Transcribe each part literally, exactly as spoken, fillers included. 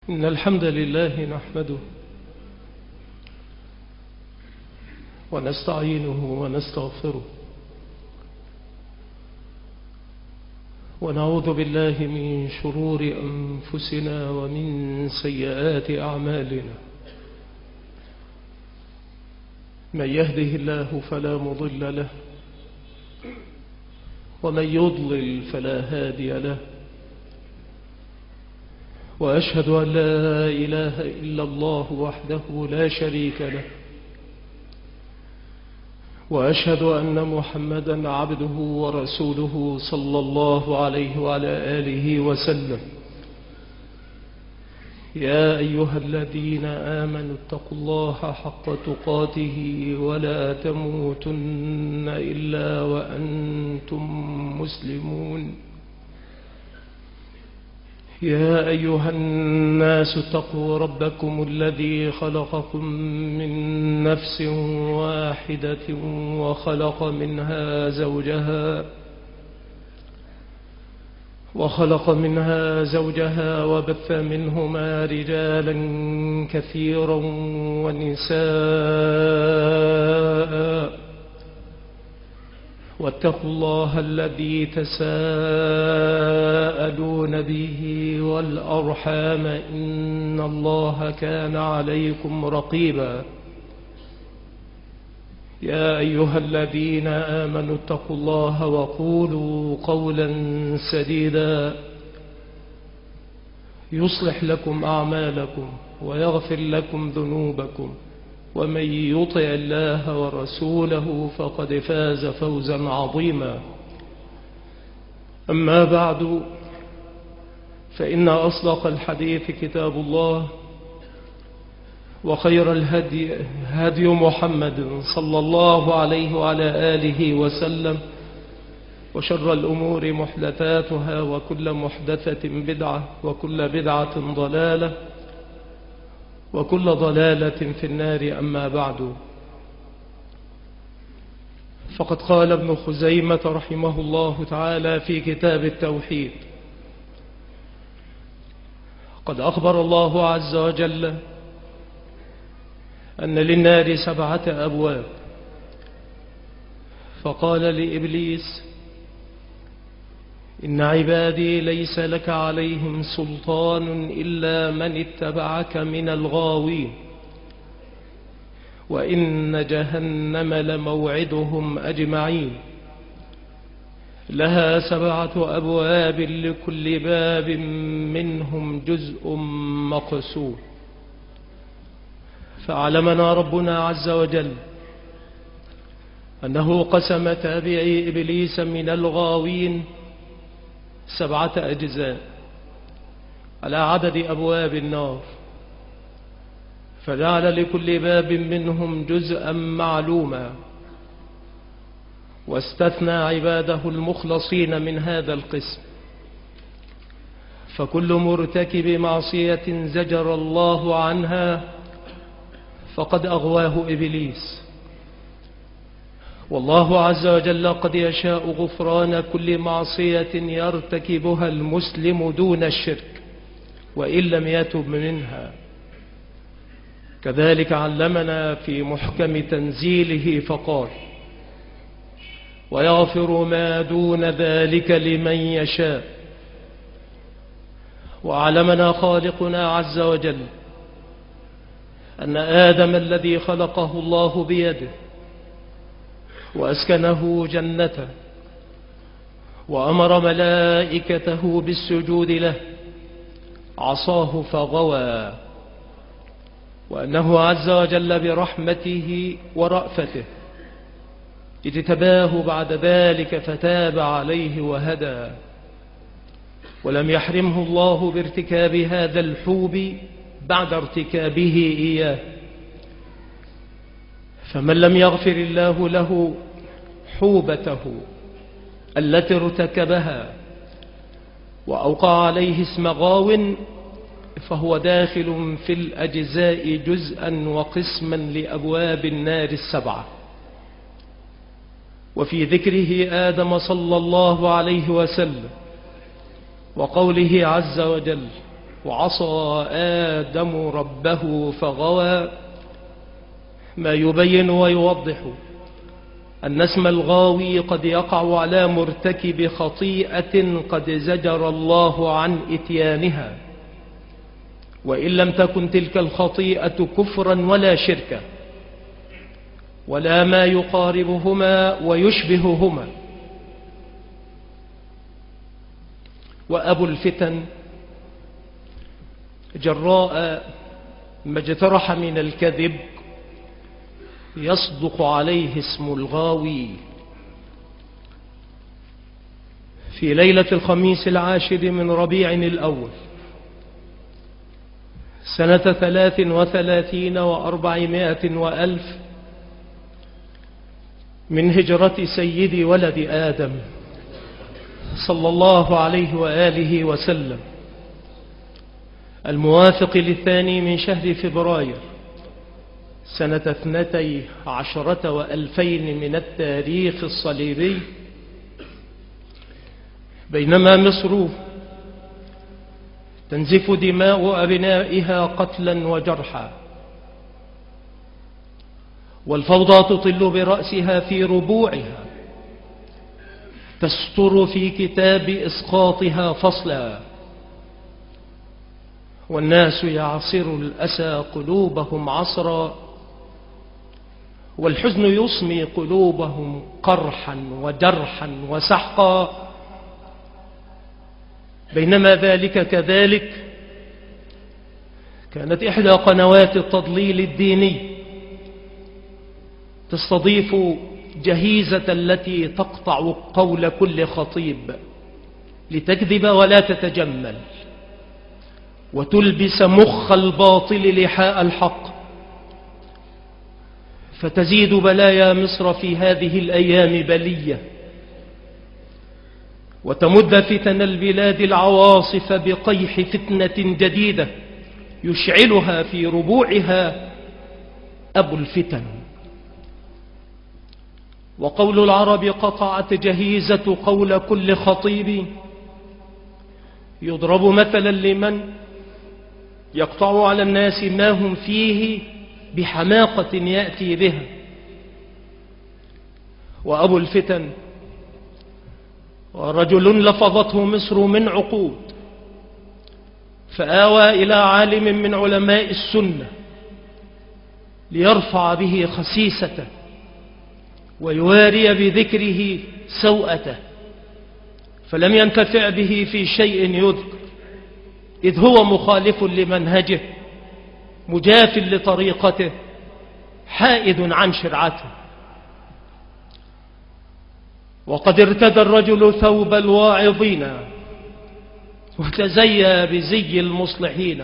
إن الحمد لله نحمده ونستعينه ونستغفره ونعوذ بالله من شرور أنفسنا ومن سيئات أعمالنا. من يهده الله فلا مضل له ومن يضلل فلا هادي له، وأشهد أن لا إله إلا الله وحده لا شريك له، وأشهد أن محمدا عبده ورسوله صلى الله عليه وعلى آله وسلم. يا أيها الذين آمنوا اتقوا الله حق تقاته ولا تموتن إلا وأنتم مسلمون. يا أيها الناس اتقوا ربكم الذي خلقكم من نفس واحدة وخلق منها زوجها وخلق منها زوجها وبث منهما رجالا كثيرا ونساء، واتقوا الله الذي تساءلون به والأرحام إن الله كان عليكم رقيبا. يا أيها الذين آمنوا اتقوا الله وقولوا قولا سديدا يصلح لكم أعمالكم ويغفر لكم ذنوبكم، ومن يطع الله ورسوله فقد فاز فوزا عظيما. أما بعد، فإن أصدق الحديث كتاب الله، وخير الهدي هدي محمد صلى الله عليه وعلى آله وسلم، وشر الأمور محدثاتها وكل محدثة بدعة وكل بدعة ضلالة وكل ضلالة في النار. أما بعد، فقد قال ابن خزيمة رحمه الله تعالى في كتاب التوحيد: قد أخبر الله عز وجل أن للنار سبعة أبواب، فقال لإبليس: إن عبادي ليس لك عليهم سلطان إلا من اتبعك من الغاوين، وإن جهنم لموعدهم أجمعين، لها سبعة أبواب لكل باب منهم جزء مقسوم. فعلمنا ربنا عز وجل أنه قسم تابعي إبليس من الغاوين سبعة أجزاء على عدد أبواب النار، فجعل لكل باب منهم جزءا معلوما، واستثنى عباده المخلصين من هذا القسم. فكل مرتكب معصية زجر الله عنها فقد أغواه إبليس، والله عز وجل قد يشاء غفران كل معصية يرتكبها المسلم دون الشرك وإن لم يتب منها. كذلك علمنا في محكم تنزيله فقال: ويغفر ما دون ذلك لمن يشاء. وعلمنا خالقنا عز وجل أن آدم الذي خلقه الله بيده وأسكنه جنته وأمر ملائكته بالسجود له عصاه فغوى، وأنه عز وجل برحمته ورأفته اجتباه بعد ذلك فتاب عليه وهدى، ولم يحرمه الله بارتكاب هذا الحوب بعد ارتكابه إياه. فمن لم يغفر الله له حوبته التي ارتكبها وأوقع عليه اسم غاو، فهو داخل في الأجزاء جزءا وقسما لأبواب النار السبعة. وفي ذكره آدم صلى الله عليه وسلم وقوله عز وجل: وعصى آدم ربه فغوى، ما يبين ويوضح أن اسم الغاوي قد يقع على مرتكب خطيئة قد زجر الله عن إتيانها، وإن لم تكن تلك الخطيئة كفرا ولا شركا ولا ما يقاربهما ويشبههما. وأبو الفتن جراء ما اجترح من الكذب يصدق عليه اسم الغاوي. في ليلة الخميس العاشر من ربيع الأول سنة ثلاث وثلاثين وأربعمائة وألف من هجرة سيد ولد آدم صلى الله عليه وآله وسلم، الموافق للثاني من شهر فبراير سنة اثنتي عشرة وألفين من التاريخ الصليبي، بينما مصر تنزف دماء أبنائها قتلا وجرحا، والفوضى تطل برأسها في ربوعها، تستر في كتاب إسقاطها فصلا، والناس يعصر الأسى قلوبهم عصرا، والحزن يصمي قلوبهم قرحا وجرحا وسحقا. بينما ذلك كذلك كانت إحدى قنوات التضليل الديني تستضيف جهيزة التي تقطع قول كل خطيب لتكذب ولا تتجمل، وتلبس مخ الباطل لحاء الحق، فتزيد بلايا مصر في هذه الأيام بلية، وتمد فتن البلاد العواصف بقيح فتنة جديدة يشعلها في ربوعها أبو الفتن. وقول العرب قطعت جهيزة قول كل خطيب يضرب مثلا لمن يقطع على الناس ما هم فيه بحماقة يأتي بها. وأبو الفتن ورجل لفظته مصر من عقود، فآوى إلى عالم من علماء السنة ليرفع به خسيسته ويواري بذكره سوءته، فلم ينتفع به في شيء يذكر، إذ هو مخالف لمنهجه مجاف لطريقته حائد عن شرعته. وقد ارتدى الرجل ثوب الواعظين وتزيى بزي المصلحين،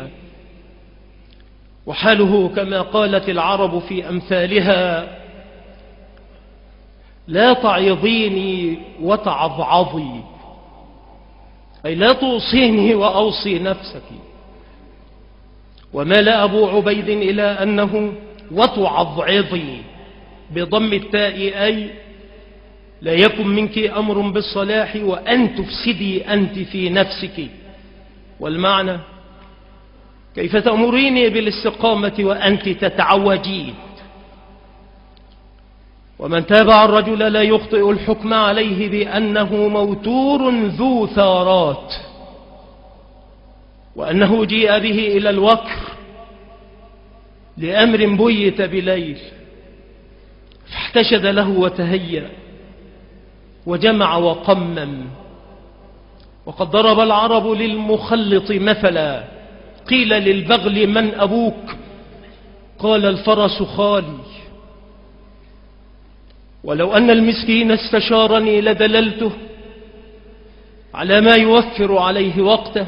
وحاله كما قالت العرب في أمثالها: لا تعظيني وتعظعظي، أي لا توصيني وأوصي نفسك. ومال أبو عبيد إلى أنه وتعظعظي بضم التاء، أي لا يكن منك أمر بالصلاح وأن تفسدي أنت في نفسك. والمعنى: كيف تأمريني بالاستقامة وأنت تتعوجين؟ ومن تابع الرجل لا يخطئ الحكم عليه بأنه موتور ذو ثارات، وأنه جيء به إلى الوكر لأمر بيت بليل، فاحتشد له وتهيأ وجمع وقمم. وقد ضرب العرب للمخلط مثلا، قيل للبغل: من أبوك؟ قال: الفرس خالي. ولو أن المسكين استشارني لدللته على ما يوفر عليه وقته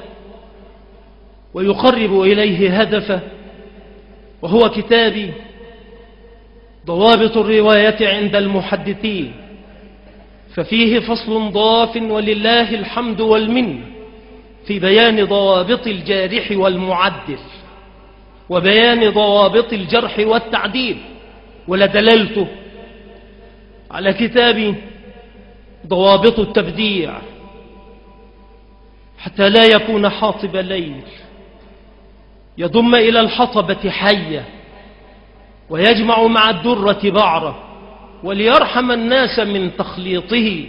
ويقرب إليه هدفه، وهو كتابي ضوابط الرواية عند المحدثين، ففيه فصل ضاف ولله الحمد والمن في بيان ضوابط الجارح والمعدل وبيان ضوابط الجرح والتعديل، ولدللته على كتاب ضوابط التبديع حتى لا يكون حاطب ليل يضم إلى الحطبة حية ويجمع مع الدرة بعرة وليرحم الناس من تخليطه.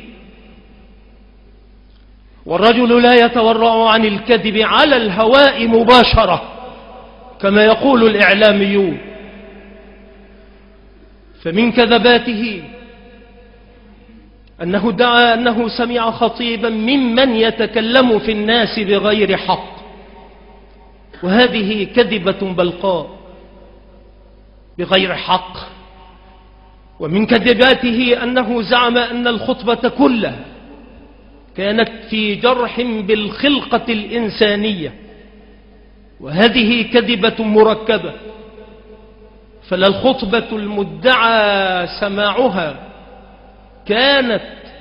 والرجل لا يتورع عن الكذب على الهواء مباشرة كما يقول الإعلاميون، فمن كذباته أنه ادعى أنه سمع خطيبا ممن يتكلم في الناس بغير حق، وهذه كذبة بلقاء بغير حق. ومن كذباته أنه زعم أن الخطبة كلها كانت في جرح بالخلقة الإنسانية، وهذه كذبة مركبة، فلا الخطبة المدعى سماعها كانت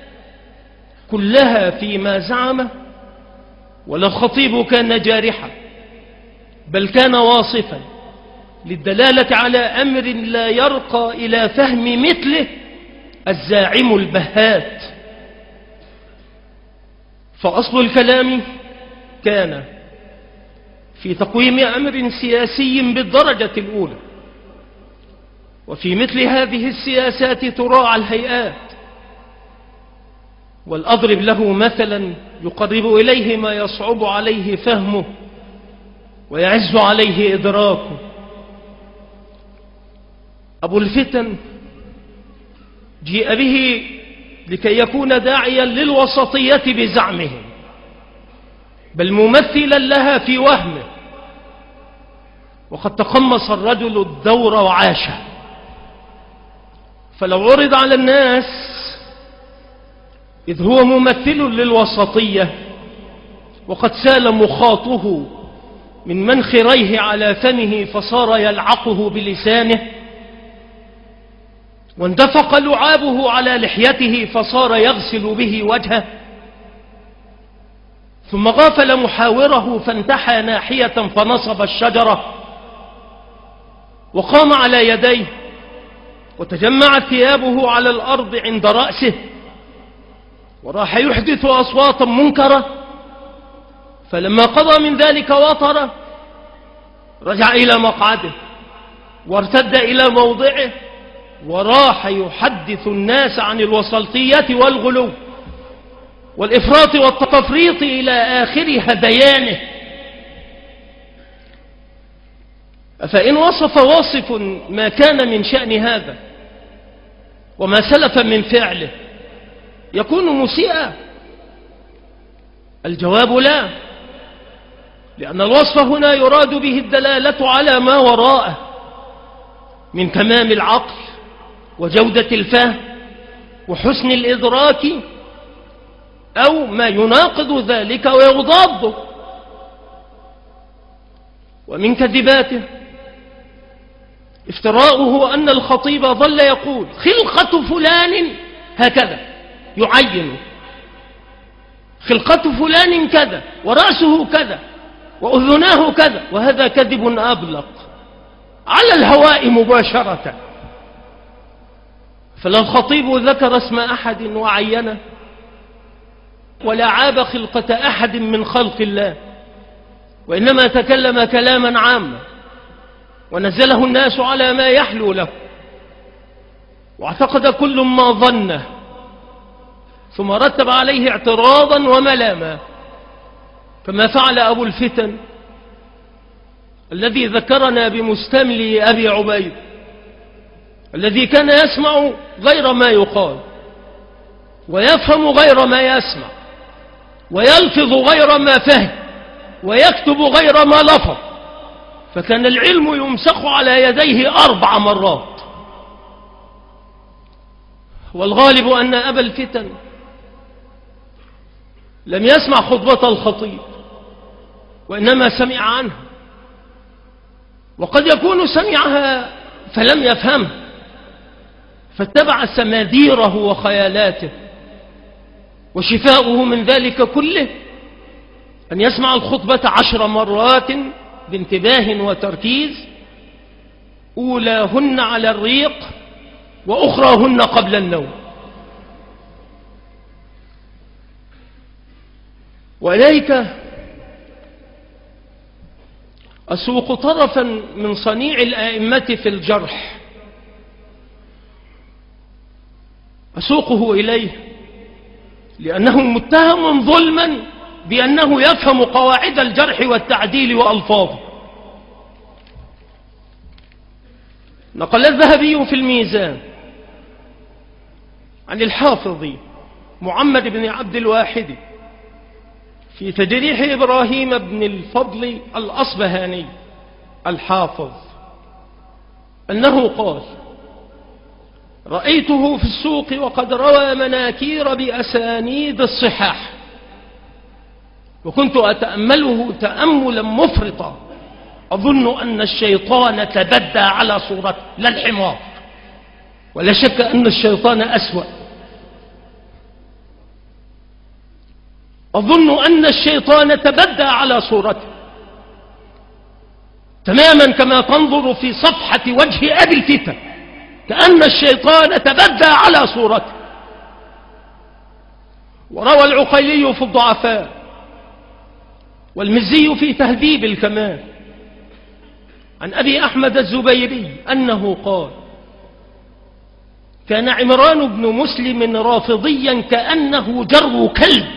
كلها فيما زعم، ولا الخطيب كان جارحا، بل كان واصفا للدلالة على أمر لا يرقى إلى فهم مثله الزاعم البهات. فأصل الكلام كان في تقويم أمر سياسي بالدرجة الأولى، وفي مثل هذه السياسات تراعى الهيئات. والأضرب له مثلا يقرب إليه ما يصعب عليه فهمه ويعز عليه إدراكه. أبو الفتن جيء به لكي يكون داعيا للوسطية بزعمهم، بل ممثلا لها في وهمه، وقد تقمص الرجل الدور وعاشه. فلو عرض على الناس إذ هو ممثل للوسطية وقد سال مخاطه من منخريه على فمه فصار يلعقه بلسانه، واندفق لعابه على لحيته فصار يغسل به وجهه، ثم غافل محاوره فانتحى ناحية فنصب الشجرة وقام على يديه وتجمعت ثيابه على الأرض عند رأسه وراح يحدث أصواتا منكرة، فلما قضى من ذلك وطر رجع إلى مقعده وارتد إلى موضعه وراح يحدث الناس عن الوسطية والغلو والإفراط والتفريط إلى آخر هذيانه. فإن وصف واصف ما كان من شأن هذا وما سلف من فعله يكون مسيئا؟ الجواب لا، لأن الوصف هنا يراد به الدلالة على ما وراءه من تمام العقل وجودة الفهم وحسن الإدراك، أو ما يناقض ذلك ويضاده. ومن كذباته افتراؤه أن الخطيب ظل يقول خلقة فلان هكذا، يعين خلقة فلان كذا ورأسه كذا وأذناه كذا، وهذا كذب أبلق على الهواء مباشرة. فلا الخطيب ذكر اسم أحد وعينه ولا عاب خلقة أحد من خلق الله، وإنما تكلم كلاما عاما ونزله الناس على ما يحلو له، واعتقد كل ما ظنه ثم رتب عليه اعتراضا وملاما، كما فعل أبو الفتن الذي ذكرنا بمستملي أبي عبيد، الذي كان يسمع غير ما يقال ويفهم غير ما يسمع ويلفظ غير ما فهم ويكتب غير ما لفظ، فكان العلم يمسخ على يديه أربع مرات. والغالب أن أبا الفتن لم يسمع خطبة الخطيب وإنما سمع عنها، وقد يكون سمعها فلم يفهمها فاتبع سماديره وخيالاته، وشفاؤه من ذلك كله أن يسمع الخطبة عشر مرات بانتباه وتركيز، أولاهن على الريق وأخراهن قبل النوم. وإليك أسوق طرفا من صنيع الآئمة في الجرح، أسوقه إليه لأنه متهم ظلما بأنه يفهم قواعد الجرح والتعديل وألفاظه. نقل الذهبي في الميزان عن الحافظ محمد بن عبد الواحد في تجريح إبراهيم بن الفضل الأصبهاني الحافظ أنه قال: رأيته في السوق وقد روى مناكير بأسانيد الصحاح، وكنت أتأمله تأملا مفرطا، أظن أن الشيطان تبدى على صورته، لا الحمار، ولا شك أن الشيطان أسوأ. أظن أن الشيطان تبدى على صورته تماما كما تنظر في صفحة وجه أبي الفتن، كأن الشيطان تبدى على صورته. وروى العقيلي في الضعفاء والمزي في تهذيب الكمال عن أبي أحمد الزبيري أنه قال: كان عمران بن مسلم رافضيا كأنه جر كلب.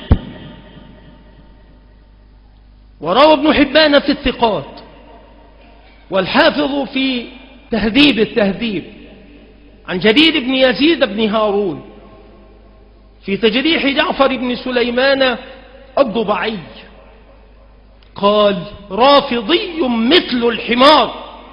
وروى ابن حبان في الثقات والحافظ في تهذيب التهذيب عن جرير بن يزيد بن هارون في تجريح جعفر بن سليمان الضبعي قال: رافضي مثل الحمار.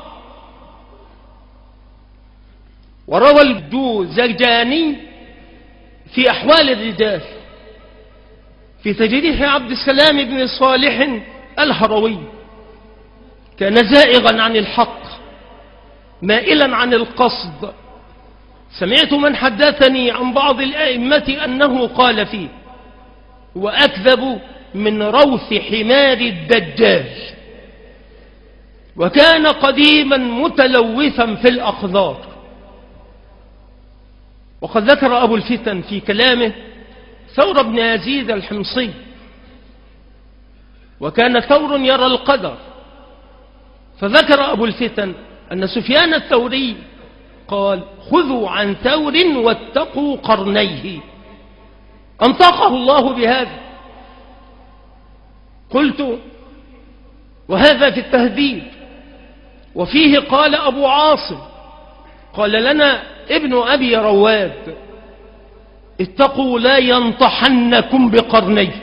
وروى الجوزجاني في أحوال الرجال في تجريح عبد السلام بن صالح الهروي: كان زائغا عن الحق مائلا عن القصد. سمعت من حدثني عن بعض الأئمة أنه قال فيه: وأكذب من روث حمار الدجال. وكان قديما متلوثا في الأقذار. وقد ذكر أبو الفتن في كلامه ثور بن يزيد الحمصي: وكان ثور يرى القدر. فذكر أبو الفتن أن سفيان الثوري قال: خذوا عن ثور واتقوا قرنيه. أنطقه الله بهذا. قلت: وهذا في التهذيب. وفيه قال أبو عاصم: قال لنا ابن أبي رواد: اتقوا لا ينطحنكم بقرنيه.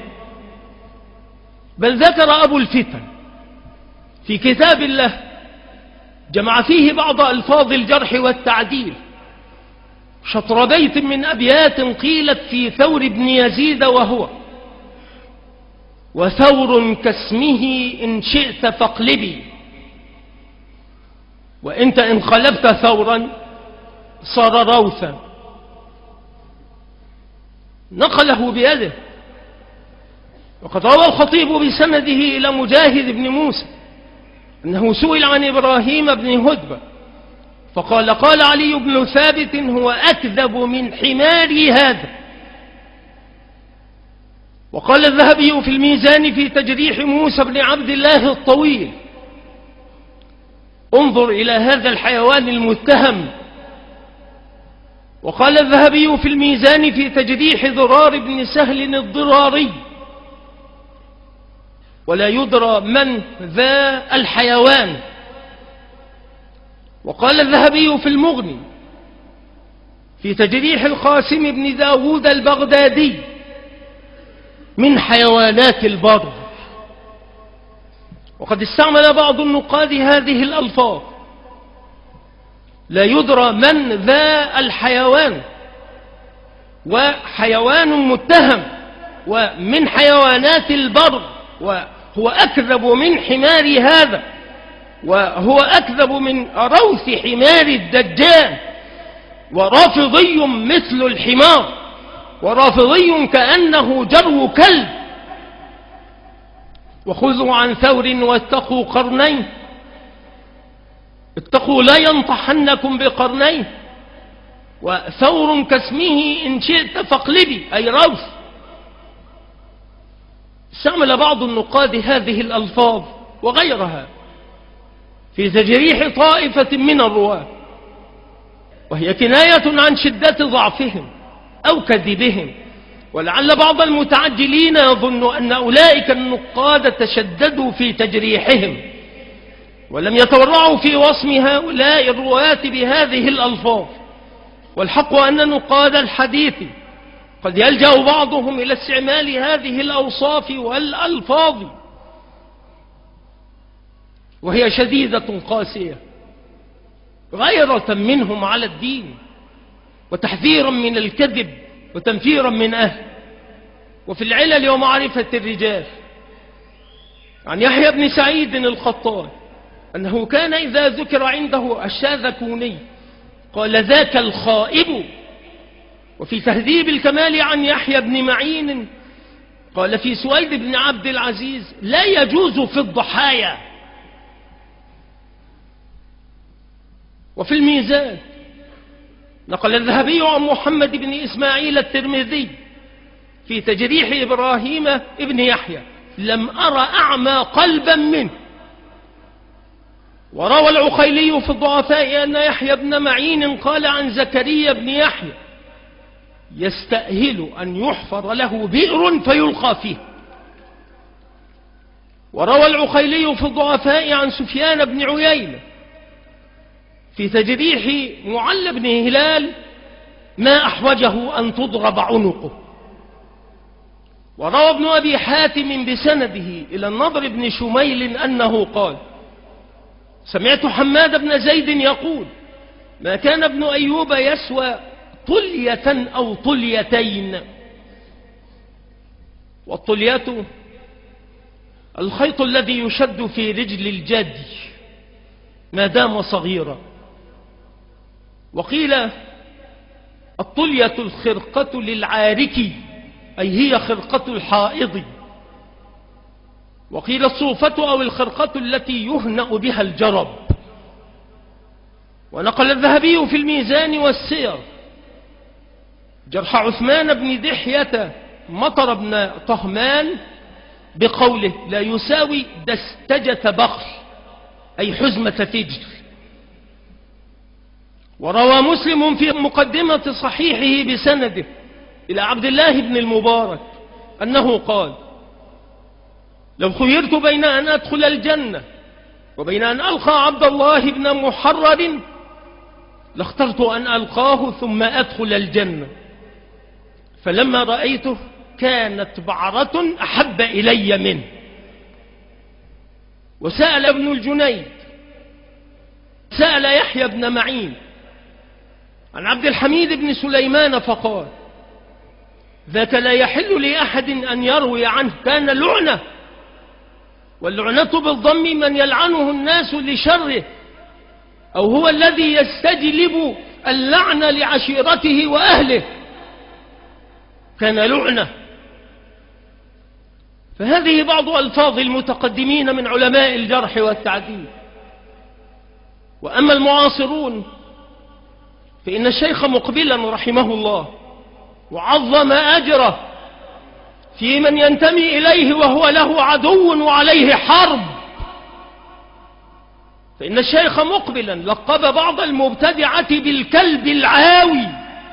بل ذكر أبو الفتن في كتاب الله جمع فيه بعض ألفاظ الجرح والتعديل شطر بيت من أبيات قيلت في ثور بن يزيد وهو: وثور كاسمه إن شئت فاقلبي، وإنت إن خلبت ثورا صار روثا. نقله بيده. وقد روى الخطيب بسنده إلى مجاهد بن موسى أنه سئل عن إبراهيم بن هدبة فقال: قال علي بن ثابت: هو أكذب من حماري هذا. وقال الذهبي في الميزان في تجريح موسى بن عبد الله الطويل: انظر إلى هذا الحيوان المتهم. وقال الذهبي في الميزان في تجريح ضرار بن سهل الضراري: ولا يدرى من ذا الحيوان. وقال الذهبي في المغني في تجريح القاسم بن داود البغدادي: من حيوانات البر. وقد استعمل بعض النقاد هذه الألفاظ: لا يدرى من ذا الحيوان، وحيوان متهم، ومن حيوانات البر، وهو أكذب من حمار هذا، وهو أكذب من روث حمار الدجال، ورافضي مثل الحمار، ورافضي كأنه جرو كلب. وخذوا عن ثور واتقوا قرنين. اتقوا لا ينطحنكم بقرنين. وثور كاسمه إن شئت فاقلبي، أي روث. استعمل بعض النقاد هذه الألفاظ وغيرها في تجريح طائفة من الرواة، وهي كناية عن شدة ضعفهم أو كذبهم. ولعل بعض المتعجلين يظن أن أولئك النقاد تشددوا في تجريحهم ولم يتورعوا في وصم هؤلاء الرواة بهذه الألفاظ، والحق أن نقاد الحديث قد يلجأ بعضهم إلى استعمال هذه الأوصاف والألفاظ وهي شديدة قاسية غيرة منهم على الدين وتحذيرا من الكذب وتنفيرا من أهل. وفي العلل ومعرفة الرجال عن يحيى بن سعيد القطان أنه كان إذا ذكر عنده الشاذكوني قال ذاك الخائب. وفي تهذيب الكمال عن يحيى بن معين قال في سويد بن عبد العزيز لا يجوز في الضحايا. وفي الميزان نقل الذهبي عن محمد بن إسماعيل الترمذي في تجريح إبراهيم ابن يحيى لم أرى أعمى قلبا منه. وروى العقيلي في الضعفاء أن يحيى بن معين قال عن زكريا بن يحيى يستأهل أن يحفر له بئر فيلقى فيه. وروى العقيلي في الضعفاء عن سفيان بن عيينة في تجريح معل بن هلال ما أحوجه أن تضرب عنقه. وروى ابن أبي حاتم بسنده إلى النضر بن شميل أنه قال سمعت حماد بن زيد يقول ما كان ابن أيوب يسوى طلية أو طليتين. والطلية الخيط الذي يشد في رجل الجدي ما دام صغيرا. وقيل الطلية الخرقة للعارك أي هي خرقة الحائض. وقيل الصوفة أو الخرقة التي يهنأ بها الجرب. ونقل الذهبي في الميزان والسير جرح عثمان بن دحية مطر بن طهمان بقوله لا يساوي دستجة بخل أي حزمة فجر. وروى مسلم في مقدمة صحيحه بسنده إلى عبد الله بن المبارك أنه قال لو خيرت بين أن أدخل الجنة وبين أن ألقى عبد الله بن محرر لاخترت أن ألقاه ثم أدخل الجنة. فلما رأيته كانت بعرة أحب إلي منه. وسأل ابن الجنيد سأل يحيى بن معين عن عبد الحميد بن سليمان فقال ذاك لا يحل لأحد أن يروي عنه كان لعنة. واللعنة بالضم من يلعنه الناس لشره أو هو الذي يستجلب اللعن لعشيرته وأهله كان لعنة. فهذه بعض ألفاظ المتقدمين من علماء الجرح والتعديل. وأما المعاصرون فإن الشيخ مقبلا رحمه الله وعظم أجره في من ينتمي إليه وهو له عدو وعليه حرب. فإن الشيخ مقبلا لقب بعض المبتدعة بالكلب العاوي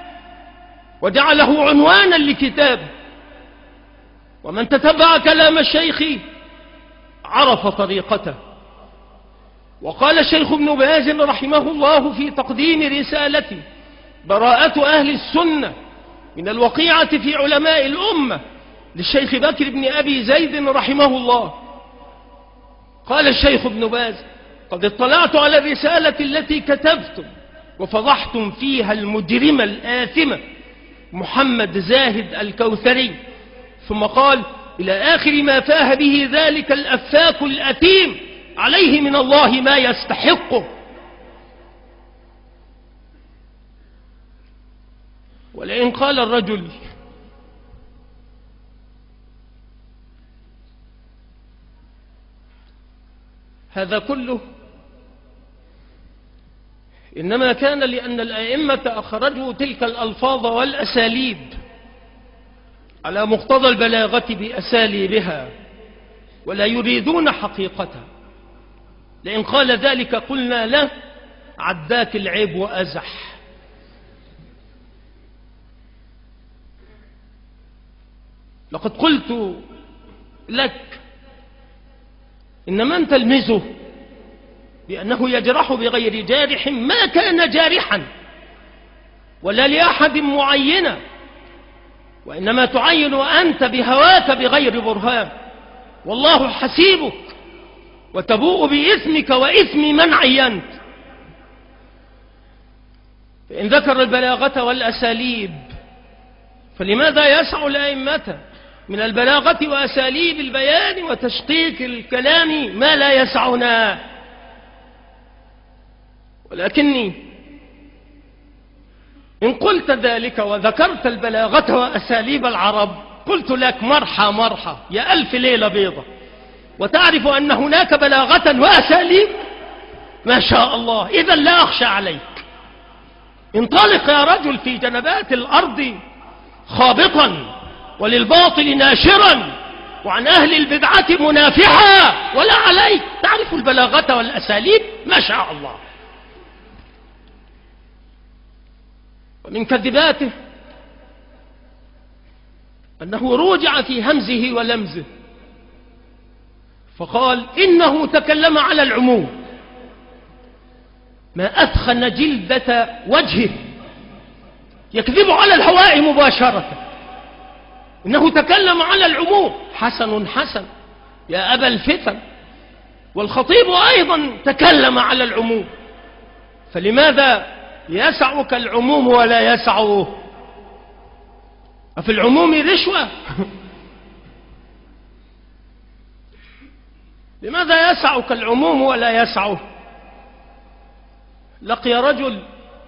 وجعله عنوانا لكتابه. ومن تتبع كلام الشيخ عرف طريقته. وقال الشيخ ابن باز رحمه الله في تقديم رسالته براءة أهل السنة من الوقيعة في علماء الأمة للشيخ بكر بن أبي زيد رحمه الله. قال الشيخ ابن باز قد اطلعت على الرسالة التي كتبتم وفضحتم فيها المجرم الآثم محمد زاهد الكوثري. ثم قال إلى آخر ما فاه به ذلك الأفاك الأثيم عليه من الله ما يستحقه. ولئن قال الرجل هذا كله إنما كان لأن الأئمة أخرجوا تلك الألفاظ والأساليب على مقتضى البلاغة بأساليبها ولا يريدون حقيقتها. لئن قال ذلك قلنا له عداك العيب وأزح. لقد قلت لك إن من تلمزه بأنه يجرح بغير جارح ما كان جارحا ولا لأحد معينا، وإنما تعين أنت بهواك بغير برهان، والله حسيبك وتبوء بإثمك وإثم من عينت. فإن ذكر البلاغة والأساليب فلماذا يسع الأئمة من البلاغة وأساليب البيان وتشقيق الكلام ما لا يسعنا؟ ولكني إن قلت ذلك وذكرت البلاغة وأساليب العرب قلت لك مرحى مرحى يا ألف ليلة بيضة، وتعرف أن هناك بلاغة وأساليب ما شاء الله، إذا لا أخشى عليك. انطلق يا رجل في جنبات الأرض خابطا وللباطل ناشرا وعن أهل البدعة منافحا، ولا عليك، تعرف البلاغة والأساليب ما شاء الله. ومن كذباته أنه روجع في همزه ولمزه فقال إنه تكلم على العموم، ما أثخن جلدة وجهه، يكذب على الهواء مباشرة، إنه تكلم على العموم. حسن حسن يا أبا الفتن، والخطيب أيضا تكلم على العموم، فلماذا يسعك العموم ولا يسعه؟ أفي العموم رشوة؟ لماذا يسعك العموم ولا يسعه؟ لقي رجل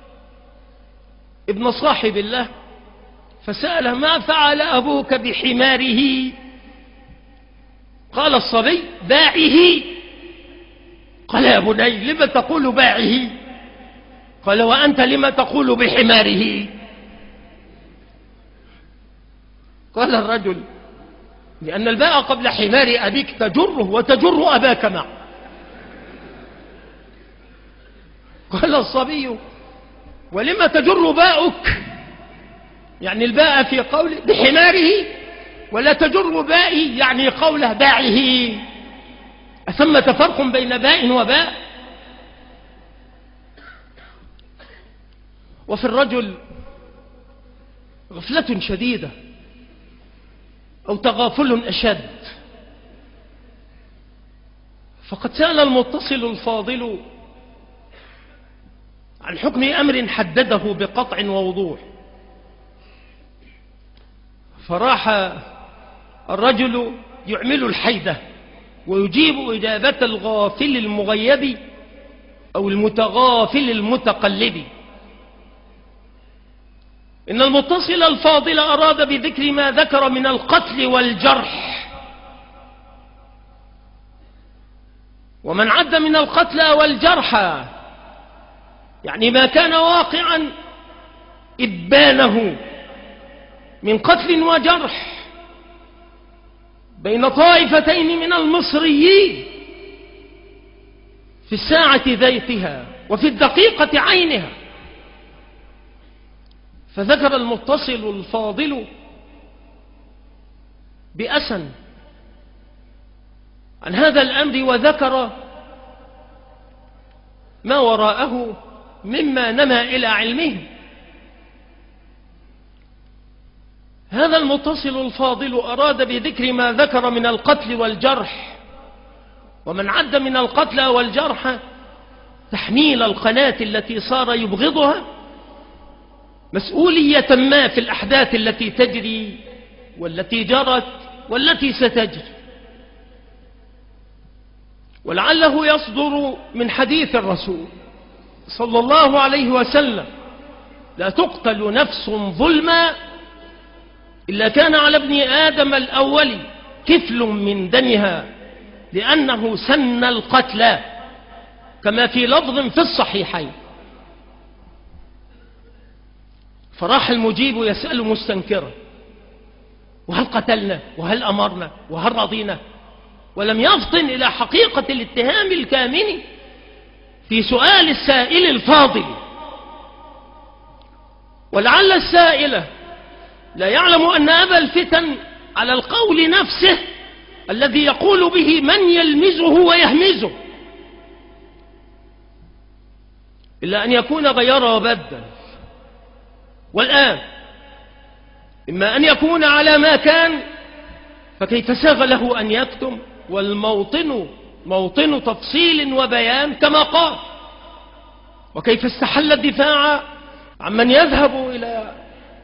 ابن صاحب الله فسأله ما فعل أبوك بحماره؟ قال الصبي باعه. قال يا بني لم تقول باعه؟ قال وأنت لم تقول بحماره؟ قال الرجل لأن الباء قبل حمار أبيك تجره وتجر أباك معه. قال الصبي ولم تجر باؤك؟ يعني الباء في قوله بحماره، ولا تجر بائي يعني قوله باعه. أثمة فرق بين باء وباء؟ وفي الرجل غفلة شديدة أو تغافل أشد، فقد سأل المتصل الفاضل عن حكم أمر حدده بقطع ووضوح، فراح الرجل يعمل الحيدة ويجيب إجابة الغافل المغيب أو المتغافل المتقلب. إن المتصل الفاضل أراد بذكر ما ذكر من القتل والجرح، ومن عد من القتل والجرح يعني ما كان واقعا إبانه من قتل وجرح بين طائفتين من المصريين في الساعة ذيتها وفي الدقيقة عينها. فذكر المتصل الفاضل بأسا عن هذا الأمر وذكر ما وراءه مما نما إلى علمه. هذا المتصل الفاضل أراد بذكر ما ذكر من القتل والجرح ومن عد من القتل والجرح تحميل القناة التي صار يبغضها مسؤولية ما في الأحداث التي تجري والتي جرت والتي ستجري، ولعله يصدر من حديث الرسول صلى الله عليه وسلم لا تقتل نفس ظلما إلا كان على ابن آدم الأول كفل من دمها لأنه سن القتل، كما في لفظ في الصحيحين. فراح المجيب يسأل مستنكرا وهل قتلنا وهل أمرنا وهل رضينا؟ ولم يفطن إلى حقيقة الاتهام الكامن في سؤال السائل الفاضل. ولعل السائل لا يعلم أن أبا الفتن على القول نفسه الذي يقول به من يلمزه ويهمزه، إلا أن يكون غير وبدل. والآن إما أن يكون على ما كان، فكيف ساغ له أن يكتم، والموطن موطن تفصيل وبيان كما قال، وكيف استحل الدفاع عمن يذهب إلى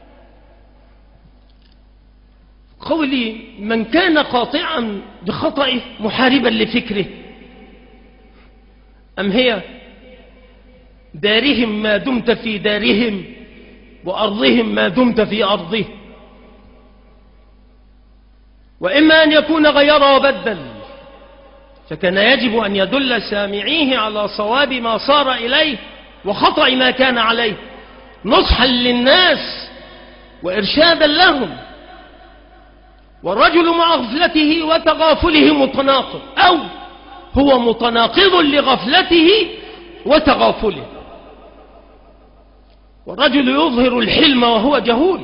قول من كان قاطعا بخطئه محاربا لفكره. أم هي دارهم ما دمت في دارهم وأرضهم ما دمت في أرضه؟ وإما أن يكون غير وبدل، فكان يجب أن يدل سامعيه على صواب ما صار إليه وخطأ ما كان عليه، نصحا للناس وإرشادا لهم. والرجل مع غفلته وتغافله متناقض، أو هو متناقض لغفلته وتغافله. والرجل يظهر الحلم وهو جهول،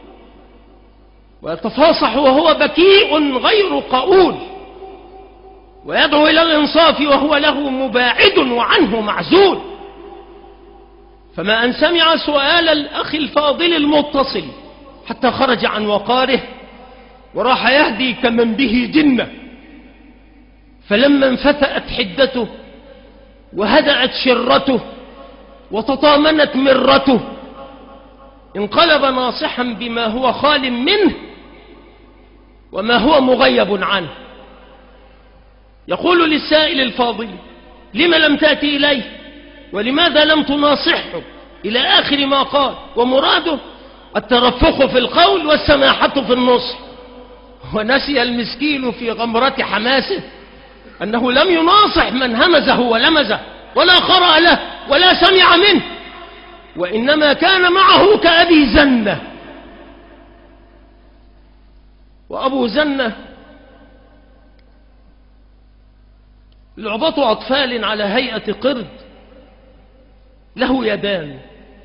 ويتفاصح وهو بكيء غير قؤول، ويدعو إلى الإنصاف وهو له مباعد وعنه معزول. فما أن سمع سؤال الأخ الفاضل المتصل حتى خرج عن وقاره وراح يهدي كمن به جنة، فلما انفتأت حدته وهدأت شرته وتطامنت مرته انقلب ناصحا بما هو خال منه وما هو مغيب عنه. يقول للسائل الفاضل: لما لم تأتي إليه ولماذا لم تناصحه؟ إلى آخر ما قال، ومراده الترفق في القول والسماحة في النصح. ونسي المسكين في غمرة حماسه أنه لم يناصح من همزه ولمزه ولا قرأ له ولا سمع منه، وإنما كان معه كأبي زنة. وأبو زنة لعبة أطفال على هيئة قرد، له يدان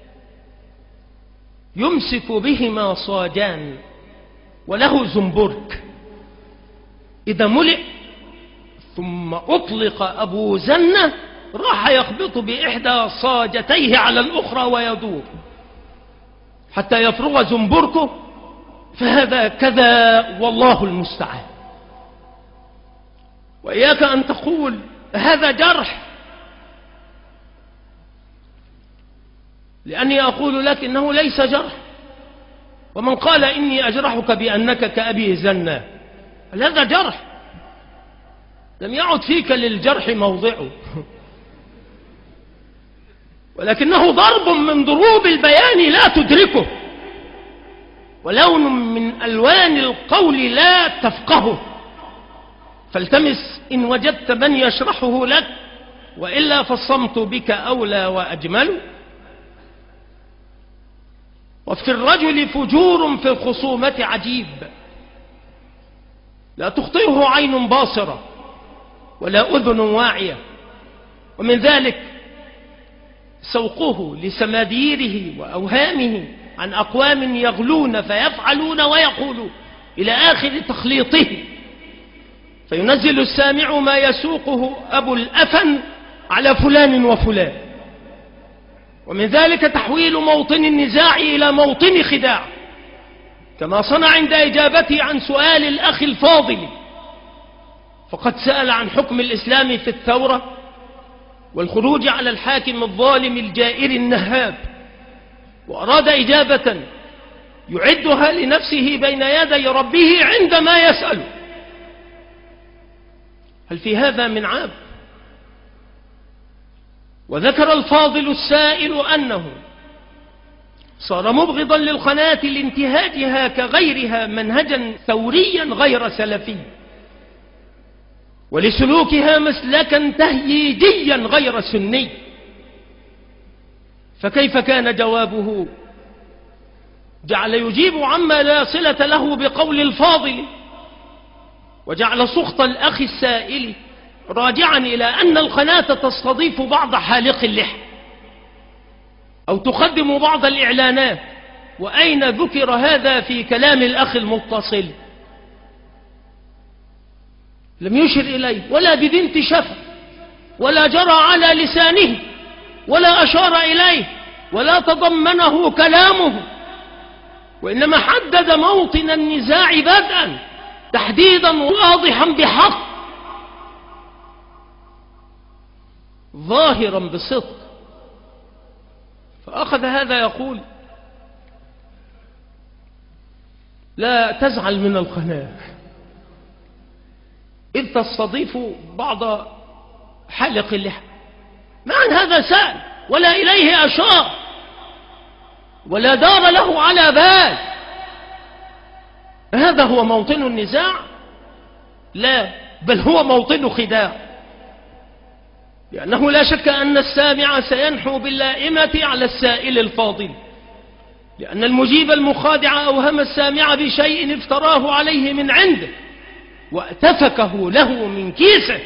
يمسك بهما صاجان، وله زنبرك إذا ملئ ثم أطلق أبو زنة راح يخبط بإحدى صاجتيه على الأخرى ويدور حتى يفرغ زنبركه، فهذا كذا والله المستعان. وإياك أن تقول هذا جرح، لأني أقول لك إنه ليس جرح. ومن قال إني أجرحك بأنك كأبي زنة، هذا جرح لم يعد فيك للجرح موضعه، ولكنه ضرب من ضروب البيان لا تدركه، ولون من ألوان القول لا تفقهه. فالتمس إن وجدت من يشرحه لك، وإلا فالصمت بك أولى وأجمل. وفي الرجل فجور في الخصومة عجيب، لا تخطئه عين باصرة ولا أذن واعية. ومن ذلك سوقه لسماديره وأوهامه عن أقوام يغلون فيفعلون ويقولون إلى آخر تخليطه، فينزل السامع ما يسوقه أبو الأفن على فلان وفلان. ومن ذلك تحويل موطن النزاع إلى موطن خداع، كما صنع عند إجابته عن سؤال الأخ الفاضل، فقد سأل عن حكم الإسلام في الثورة والخروج على الحاكم الظالم الجائر النهاب، وأراد إجابة يعدها لنفسه بين يدي ربه عندما يسأل. هل في هذا من عاب؟ وذكر الفاضل السائل أنه صار مبغضا للقناة لانتهاجها كغيرها منهجا ثوريا غير سلفي، ولسلوكها مسلكا تهييجيا غير سني. فكيف كان جوابه؟ جعل يجيب عما لا صلة له بقول الفاضل، وجعل سخط الأخ السائل راجعا إلى أن القناة تستضيف بعض حالق اللحى أو تقدم بعض الإعلانات. وأين ذكر هذا في كلام الأخ المتصل؟ لم يشر إليه ولا ببنت شفة، ولا جرى على لسانه، ولا أشار إليه، ولا تضمنه كلامه، وإنما حدد موطن النزاع بدءا تحديدا واضحا بحق ظاهرا بصدق. فأخذ هذا يقول: لا تزعل من القناة إذ تستضيف بعض حلق اللحى، ما عن هذا سأل ولا إليه أشار ولا دار له على بال. هذا هو موطن النزاع؟ لا، بل هو موطن خداع، لأنه لا شك أن السامع سينحو باللائمة على السائل الفاضل، لأن المجيب المخادع أوهم السامع بشيء افتراه عليه من عنده واتفكه له من كيسه.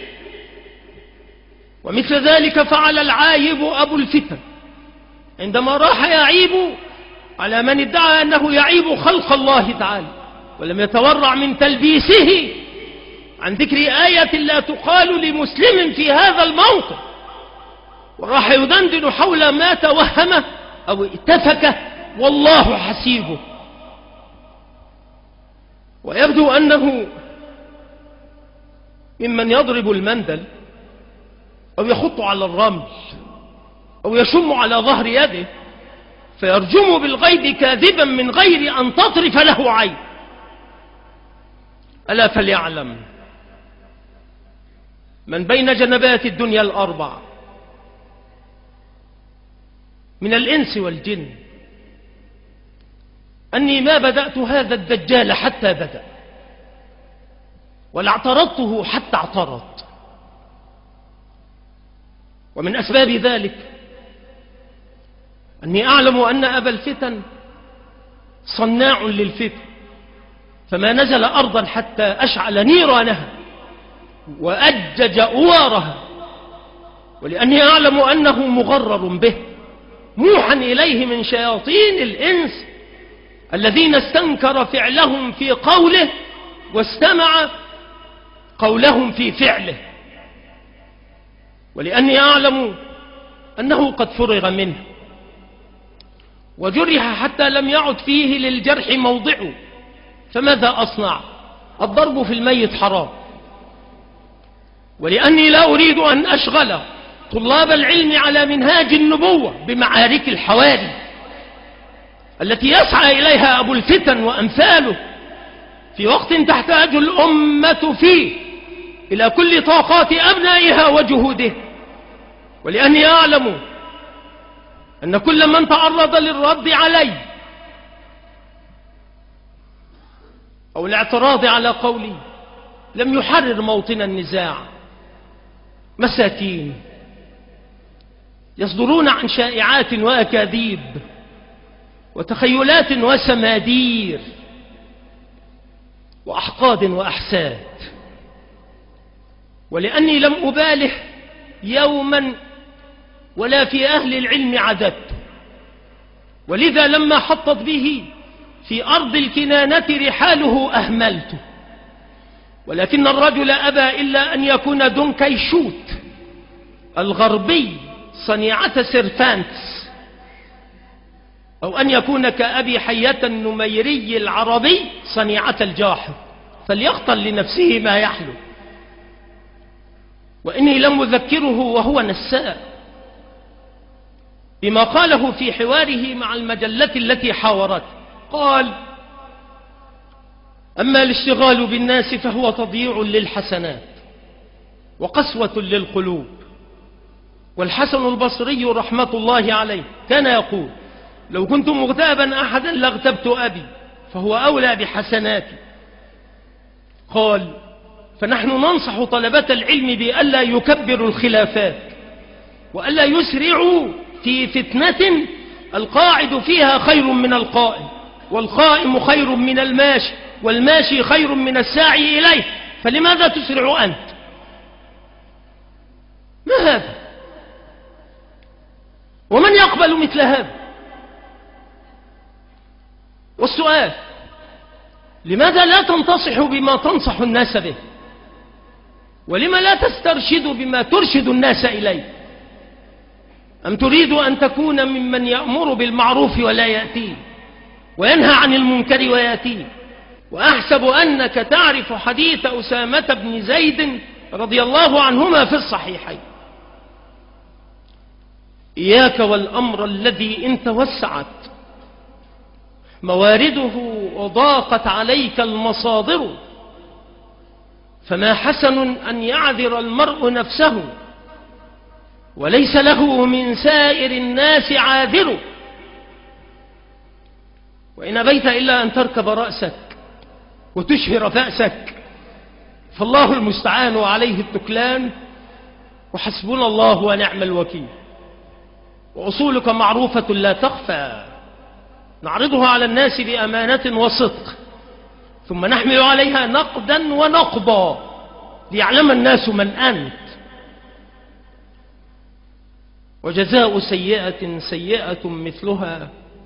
ومثل ذلك فعل العايب أبو الفتن عندما راح يعيب على من ادعى أنه يعيب خلق الله تعالى، ولم يتورع من تلبيسه عن ذكر آية لا تقال لمسلم في هذا الموطن، وراح يدندن حول ما توهمه أو اتفكه والله حسيبه. ويبدو أنه ممن يضرب المندل أو يخط على الرمل أو يشم على ظهر يده فيرجم بالغيب كاذبا من غير أن تطرف له عين. ألا فليعلم من بين جنبات الدنيا الأربع من الإنس والجن أني ما بدأت هذا الدجال حتى بدأ، ولا اعترضته حتى اعترض. ومن أسباب ذلك أني أعلم أن أبا الفتن صناع للفتن، فما نزل أرضا حتى أشعل نيرانها وأجج أوارها، ولأني أعلم أنه مغرر به موحا إليه من شياطين الإنس الذين استنكر فعلهم في قوله واستمع قولهم في فعله، ولأني أعلم أنه قد فرغ منه وجرح حتى لم يعد فيه للجرح موضعه، فماذا أصنع؟ الضرب في الميت حرام. ولأني لا أريد أن أشغل طلاب العلم على منهاج النبوة بمعارك الحواري التي يسعى إليها أبو الفتن وأمثاله في وقت تحتاج الأمة فيه إلى كل طاقات أبنائها وجهوده. ولأني أعلم أن كل من تعرض للرد علي أو الاعتراض على قولي لم يحرر موطن النزاع. مساكين يصدرون عن شائعات وأكاذيب وتخيلات وسمادير وأحقاد وأحساد. ولأني لم أباله يوما ولا في أهل العلم عددت، ولذا لما حطت به في أرض الكنانة رحاله أهملته. ولكن الرجل أبى إلا أن يكون دون كيشوت الغربي صنيعة سيرفانتس، أو أن يكون كأبي حية النميري العربي صنيعة الجاحظ، فليختر لنفسه ما يحلو. وإني لم أذكره وهو نساء بما قاله في حواره مع المجلة التي حاورته. قال: أما الاشتغال بالناس فهو تضييع للحسنات وقسوة للقلوب. والحسن البصري رحمة الله عليه كان يقول: لو كنت مغتابا أحدا لاغتبت أبي فهو أولى بحسناتي. قال: فنحن ننصح طلبة العلم بألا يكبروا الخلافات وألا يسرعوا في فتنة القاعد فيها خير من القائم، والقائم خير من الماشي، والماشي خير من الساعي إليه، فلماذا تسرع أنت؟ ما هذا؟ ومن يقبل مثل هذا؟ والسؤال: لماذا لا تنتصح بما تنصح الناس به؟ ولما لا تسترشد بما ترشد الناس إليه؟ أم تريد أن تكون ممن يأمر بالمعروف ولا يأتيه، وينهى عن المنكر ويأتيه؟ وأحسب أنك تعرف حديث أسامة بن زيد رضي الله عنهما في الصحيحين: إياك والأمر الذي إن توسعت موارده وضاقت عليك المصادر، فما حسن أن يعذر المرء نفسه وليس له من سائر الناس عاذر. وإن أبيت إلا أن تركب رأسك وتشهر فأسك فالله المستعان عليه التكلان، وحسبنا الله ونعم الوكيل. وأصولك معروفة لا تخفى، نعرضها على الناس بأمانة وصدق، ثم نحمل عليها نقدا ونقضا ليعلم الناس من أنت. وجزاء سيئة سيئة مثلها،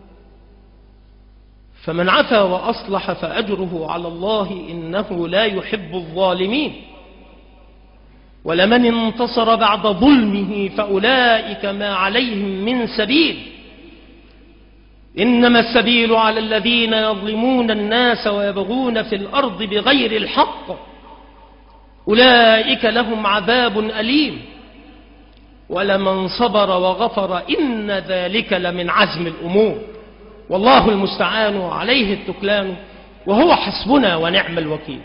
فمن عفا وأصلح فأجره على الله إنه لا يحب الظالمين. ولمن انتصر بعد ظلمه فأولئك ما عليهم من سبيل، إنما السبيل على الذين يظلمون الناس ويبغون في الأرض بغير الحق، أولئك لهم عذاب أليم. ولمن صبر وغفر إن ذلك لمن عزم الأمور، والله المستعان عليه التكلان، وهو حسبنا ونعم الوكيل.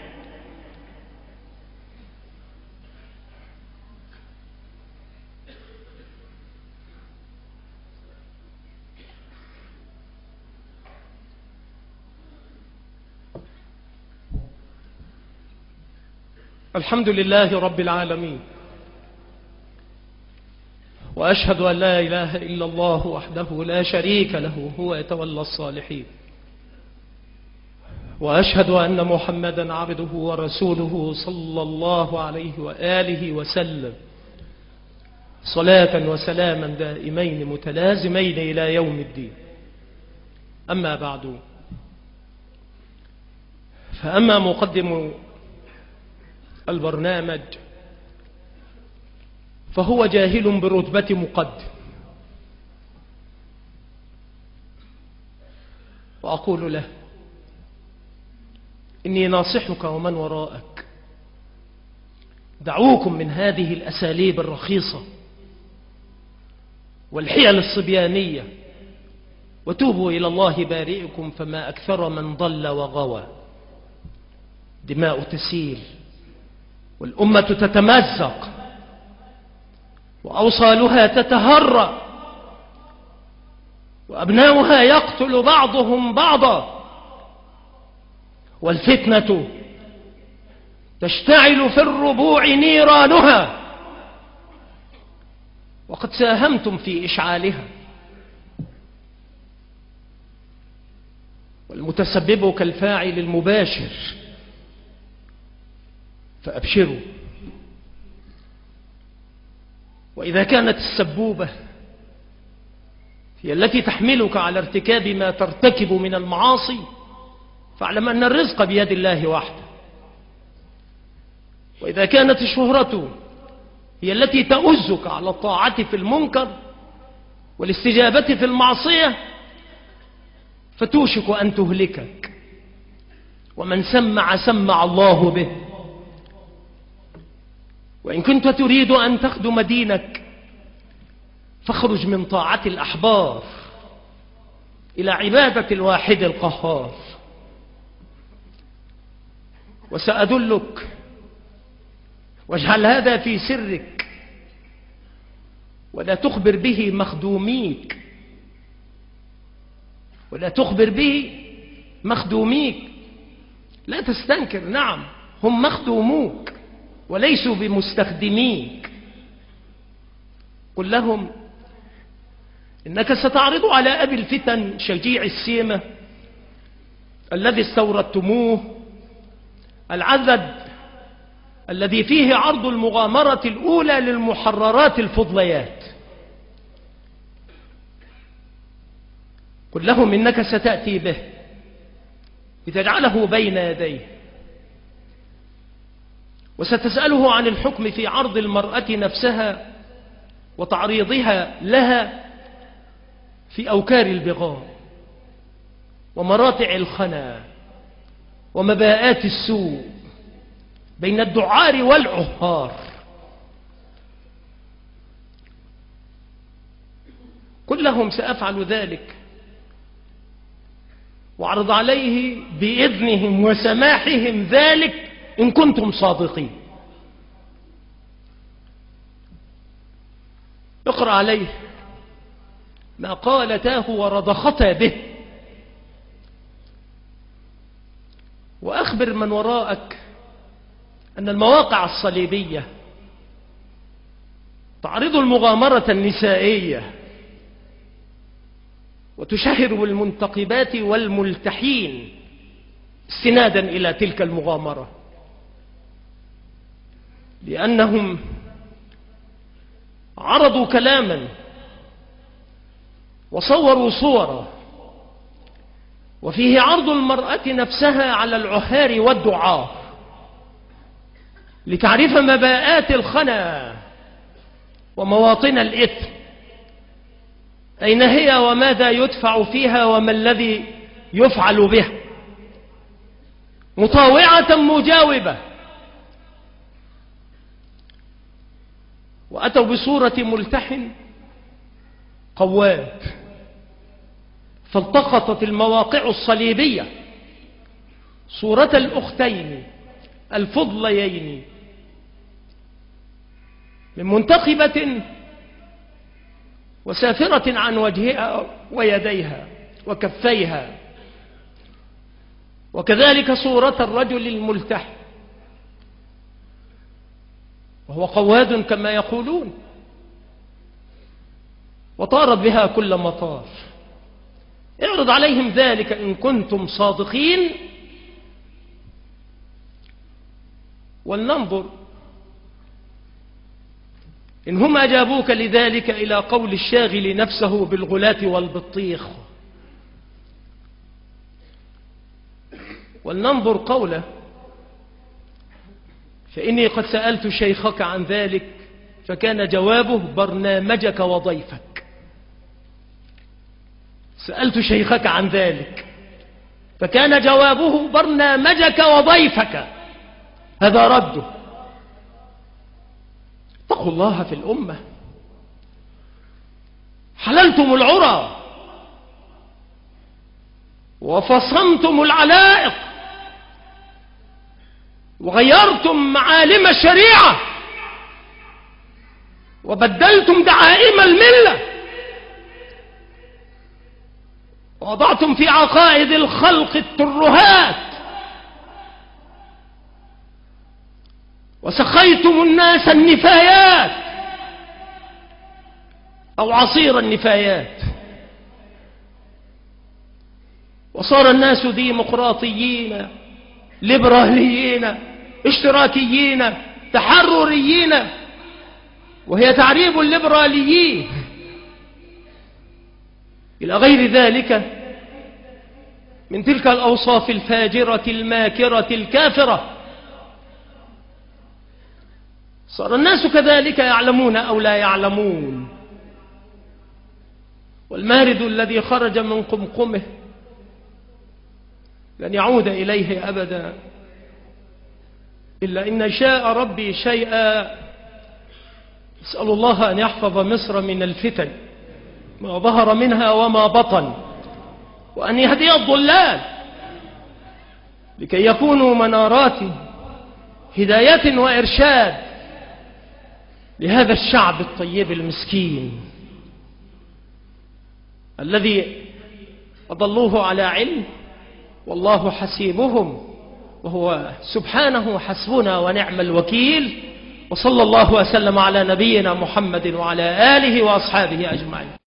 الحمد لله رب العالمين، وأشهد أن لا إله إلا الله وحده لا شريك له هو يتولى الصالحين، وأشهد أن محمدا عبده ورسوله صلى الله عليه وآله وسلم، صلاة وسلاما دائمين متلازمين إلى يوم الدين. أما بعد، فأما مقدم البرنامج فهو جاهل برتبة مقدم، وأقول له: إني ناصحك ومن وراءك، دعوكم من هذه الأساليب الرخيصة والحيل الصبيانية، وتوبوا إلى الله بارئكم، فما أكثر من ضل وغوى. دماء تسيل والأمة تتمزق وأوصالها تتهرى وأبناؤها يقتل بعضهم بعضا، والفتنة تشتعل في الربوع نيرانها، وقد ساهمتم في إشعالها، والمتسبب كالفاعل المباشر، فأبشروا. وإذا كانت السبوبة هي التي تحملك على ارتكاب ما ترتكب من المعاصي، فاعلم أن الرزق بيد الله وحده. وإذا كانت الشهرة هي التي تؤزك على الطاعة في المنكر والاستجابة في المعصية، فتوشك أن تهلكك، ومن سمع سمع الله به. وإن كنت تريد أن تخدم دينك فاخرج من طاعة الأحبار إلى عبادة الواحد القهار. وسأدلك، واجعل هذا في سرك ولا تخبر به مخدوميك، ولا تخبر به مخدوميك. لا تستنكر، نعم هم مخدوموك وليسوا بمستخدميك. قل لهم: إنك ستعرض على أبي الفتن شجيع السيمة الذي استوردتموه العذب الذي فيه عرض المغامرة الأولى للمحررات الفضليات. قل لهم إنك ستأتي به لتجعله بين يديه، وستسأله عن الحكم في عرض المرأة نفسها وتعريضها لها في أوكار البغاء ومراتع الخنا ومباءات السوء بين الدعار والعهار. قل لهم سأفعل ذلك واعرض عليه بإذنهم وسماحهم ذلك إن كنتم صادقين. اقرأ عليه ما قالتاه ورضختا به، وأخبر من وراءك أن المواقع الصليبية تعرض المغامرة النسائية وتشهر المنتقبات والملتحين استنادا إلى تلك المغامرة، لأنهم عرضوا كلاما وصوروا صورا وفيه عرض المرأة نفسها على العهار والدعار لتعرف مباءات الخنا ومواطن الإثم، أين هي وماذا يدفع فيها وما الذي يفعل به، مطاوعة مجاوبة. وأتوا بصورة ملتحن قواد، فالتقطت المواقع الصليبية صورة الأختين الفضليين من منتقبة وسافرة عن وجهها ويديها وكفيها، وكذلك صورة الرجل الملتحن وهو قواد كما يقولون، وطارت بها كل مطار. اعرض عليهم ذلك إن كنتم صادقين، ولننظر إن هم أجابوك لذلك إلى قول الشاغل نفسه بالغلاة والبطيخ، ولننظر قوله فإني قد سألت شيخك عن ذلك فكان جوابه برنامجك وضيفك. سألت شيخك عن ذلك فكان جوابه برنامجك وضيفك، هذا رده. اتقوا الله في الأمة، حللتم العرى وفصمتم العلائق وغيرتم معالم الشريعة وبدلتم دعائم الملة ووضعتم في عقائد الخلق الترهات وسخيتم الناس النفايات أو عصير النفايات، وصار الناس ديمقراطيين ليبراليين اشتراكيين تحرريين، وهي تعريب الليبراليين إلى غير ذلك من تلك الأوصاف الفاجرة الماكرة الكافرة. صار الناس كذلك يعلمون أو لا يعلمون، والمارد الذي خرج من قمقمه لن يعود إليه أبدا إلا إن شاء ربي شيئا. أسأل الله أن يحفظ مصر من الفتن ما ظهر منها وما بطن، وأن يهدي الضلال لكي يكونوا منارات هداية وإرشاد لهذا الشعب الطيب المسكين الذي أضلوه على علم والله حسيبهم، وهو سبحانه حسبنا ونعم الوكيل. وصلى الله وسلم على نبينا محمد وعلى آله وأصحابه أجمعين.